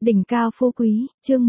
Đỉnh cao phú quý, chương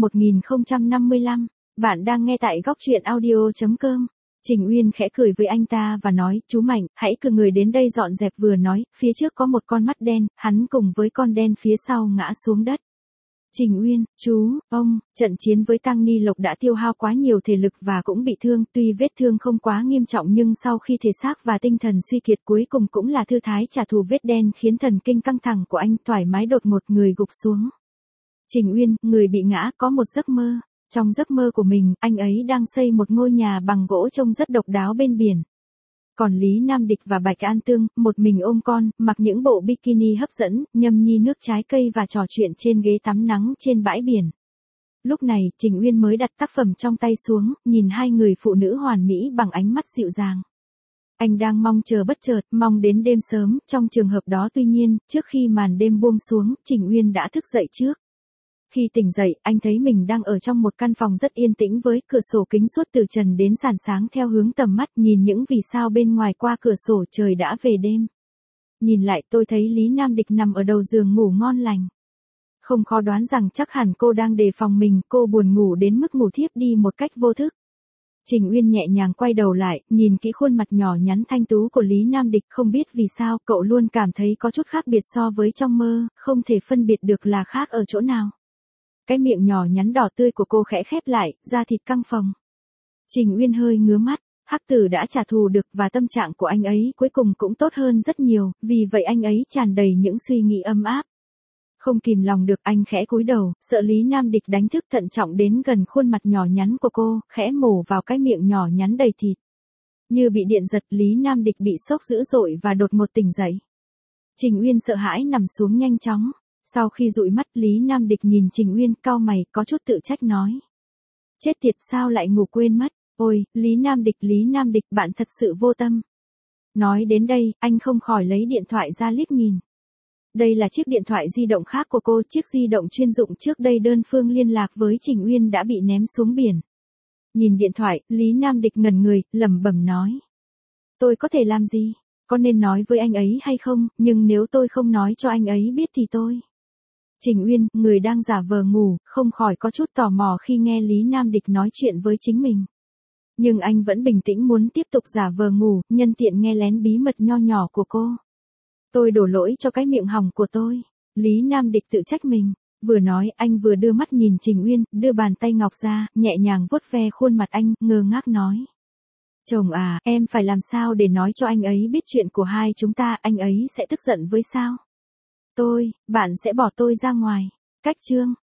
1055. Bạn đang nghe tại góc truyện audio.com. Trình Uyên khẽ cười với anh ta và nói, chú Mạnh, hãy cử người đến đây dọn dẹp, vừa nói, phía trước có một con mắt đen, hắn cùng với con đen phía sau ngã xuống đất. Trình Uyên, chú, ông, trận chiến với Tăng Ni Lộc đã tiêu hao quá nhiều thể lực và cũng bị thương, tuy vết thương không quá nghiêm trọng nhưng sau khi thể xác và tinh thần suy kiệt cuối cùng cũng là thư thái trả thù. Vết đen khiến thần kinh căng thẳng của anh thoải mái, đột một người gục xuống. Trình Uyên, người bị ngã, có một giấc mơ. Trong giấc mơ của mình, anh ấy đang xây một ngôi nhà bằng gỗ trông rất độc đáo bên biển. Còn Lý Nam Địch và Bạch An Tương, một mình ôm con, mặc những bộ bikini hấp dẫn, nhâm nhi nước trái cây và trò chuyện trên ghế tắm nắng trên bãi biển. Lúc này, Trình Uyên mới đặt tác phẩm trong tay xuống, nhìn hai người phụ nữ hoàn mỹ bằng ánh mắt dịu dàng. Anh đang mong chờ bất chợt, mong đến đêm sớm, trong trường hợp đó tuy nhiên, trước khi màn đêm buông xuống, Trình Uyên đã thức dậy trước. Khi tỉnh dậy, anh thấy mình đang ở trong một căn phòng rất yên tĩnh với cửa sổ kính suốt từ trần đến sàn sáng theo hướng tầm mắt, nhìn những vì sao bên ngoài qua cửa sổ. Trời đã về đêm. Nhìn lại tôi thấy Lý Nam Địch nằm ở đầu giường ngủ ngon lành. Không khó đoán rằng chắc hẳn cô đang đề phòng mình, cô buồn ngủ đến mức ngủ thiếp đi một cách vô thức. Trình Uyên nhẹ nhàng quay đầu lại, nhìn kỹ khuôn mặt nhỏ nhắn thanh tú của Lý Nam Địch, không biết vì sao, cậu luôn cảm thấy có chút khác biệt so với trong mơ, không thể phân biệt được là khác ở chỗ nào. Cái miệng nhỏ nhắn đỏ tươi của cô khẽ khép lại, da thịt căng phồng. Trình Uyên hơi ngứa mắt, Hắc Tử đã trả thù được và tâm trạng của anh ấy cuối cùng cũng tốt hơn rất nhiều, vì vậy anh ấy tràn đầy những suy nghĩ ấm áp. Không kìm lòng được, anh khẽ cúi đầu, sợ Lý Nam Địch đánh thức, thận trọng đến gần khuôn mặt nhỏ nhắn của cô, khẽ mổ vào cái miệng nhỏ nhắn đầy thịt. Như bị điện giật, Lý Nam Địch bị sốc dữ dội và đột ngột tỉnh dậy. Trình Uyên sợ hãi nằm xuống nhanh chóng. Sau khi dụi mắt, Lý Nam Địch nhìn Trình Uyên, cau mày, có chút tự trách nói. Chết tiệt, sao lại ngủ quên mất. Ôi, Lý Nam Địch, bạn thật sự vô tâm. Nói đến đây, anh không khỏi lấy điện thoại ra liếc nhìn. Đây là chiếc điện thoại di động khác của cô, chiếc di động chuyên dụng trước đây đơn phương liên lạc với Trình Uyên đã bị ném xuống biển. Nhìn điện thoại, Lý Nam Địch ngẩn người, lẩm bẩm nói. Tôi có thể làm gì? Có nên nói với anh ấy hay không, nhưng nếu tôi không nói cho anh ấy biết thì tôi... Trình Uyên, người đang giả vờ ngủ, không khỏi có chút tò mò khi nghe Lý Nam Địch nói chuyện với chính mình. Nhưng anh vẫn bình tĩnh muốn tiếp tục giả vờ ngủ, nhân tiện nghe lén bí mật nho nhỏ của cô. Tôi đổ lỗi cho cái miệng hỏng của tôi. Lý Nam Địch tự trách mình. Vừa nói, anh vừa đưa mắt nhìn Trình Uyên, đưa bàn tay ngọc ra, nhẹ nhàng vuốt ve khuôn mặt anh, ngơ ngác nói. Chồng à, em phải làm sao để nói cho anh ấy biết chuyện của hai chúng ta, anh ấy sẽ tức giận với sao? Bạn sẽ bỏ tôi ra ngoài. Cách chương.